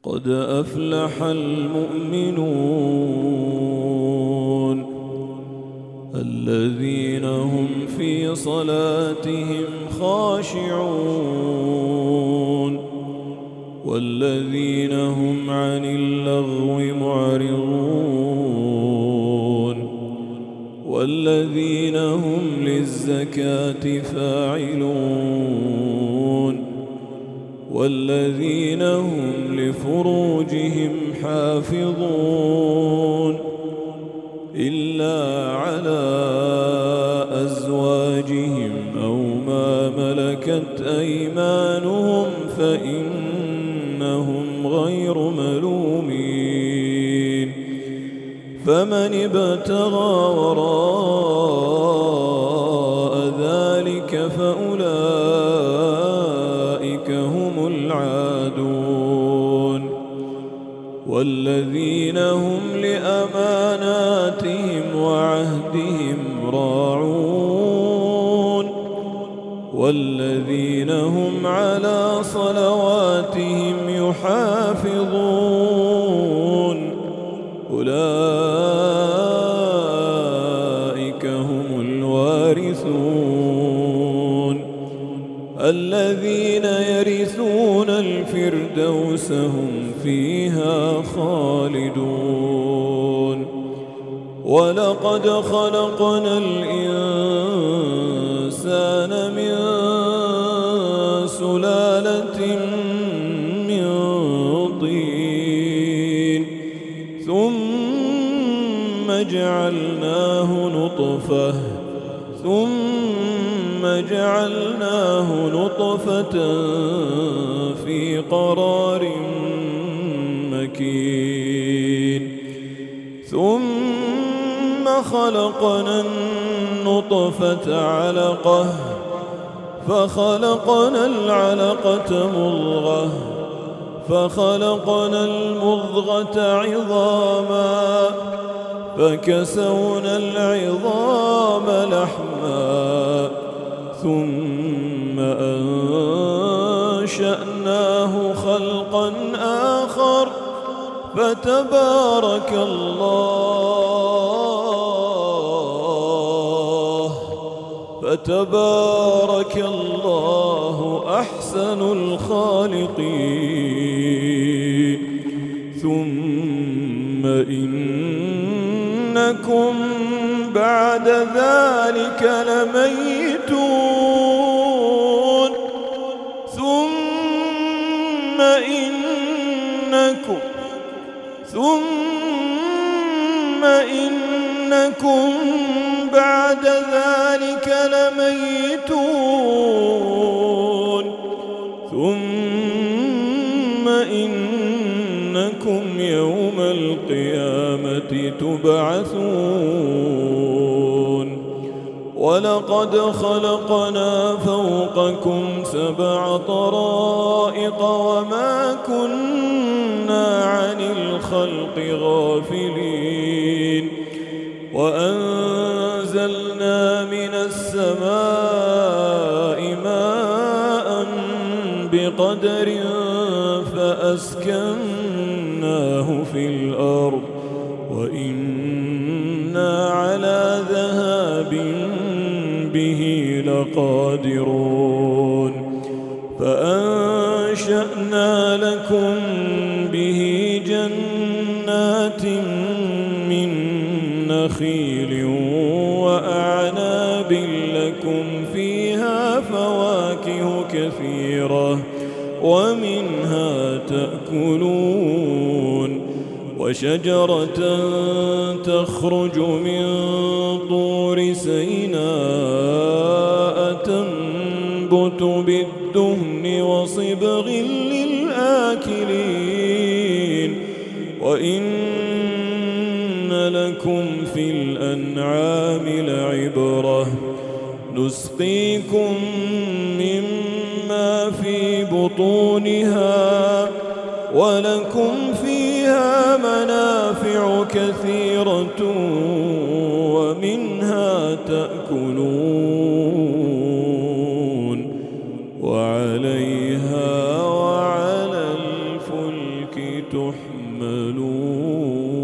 قد أفلح المؤمنون الذين هم في صلاتهم خاشعون والذين هم عن اللغو معرضون والذين هم للزكاة فاعلون والذين هم لفروجهم حافظون إلا على أزواجهم أو ما ملكت أيمانهم فإنهم غير ملومين فمن ابتغى وراء ذلك فأولئك هم العادون والذين هم لأماناتهم وعهدهم راعون والذين هم على صلواتهم يحافظون أولئك هم الوارثون الذين يرثون الفردوس هم فيها خالدون ولقد خلقنا الإنسان من سلالة من طين ثم جعلناه نطفة في قرار مكين ثم خلقنا النطفة علقة فخلقنا العلقة مضغة فخلقنا المضغة عظاما فكسونا العظام لحما ثم أنشأناه خلقا آخر فتبارك الله أحسن الخالقين ثم إنكم بعد ذلك لميتون ثم إنكم بعد ذلك لميتون ثم إنكم يوم القيامة تبعثون ولقد خلقنا فوقكم 7 طرائق وما كنا عن الخلق غافلين وأنزلنا من السماء ماء بقدر فأسكناه في الأرض وإنا على ذهاب به لقادرون فأنشأنا لكم به جنات من نخيل وأعناب لكم فيها فواكه كثيرة ومنها تأكلون وشجرة تخرج من طور سيناء تنبت بالدهن وصبغ للآكلين وإن لكم في الأنعام لعبرة نسقيكم مما في بطونها ولكم فيها منافع كثيرة ومنها تأكلون وعليها وعلى الفلك تحملون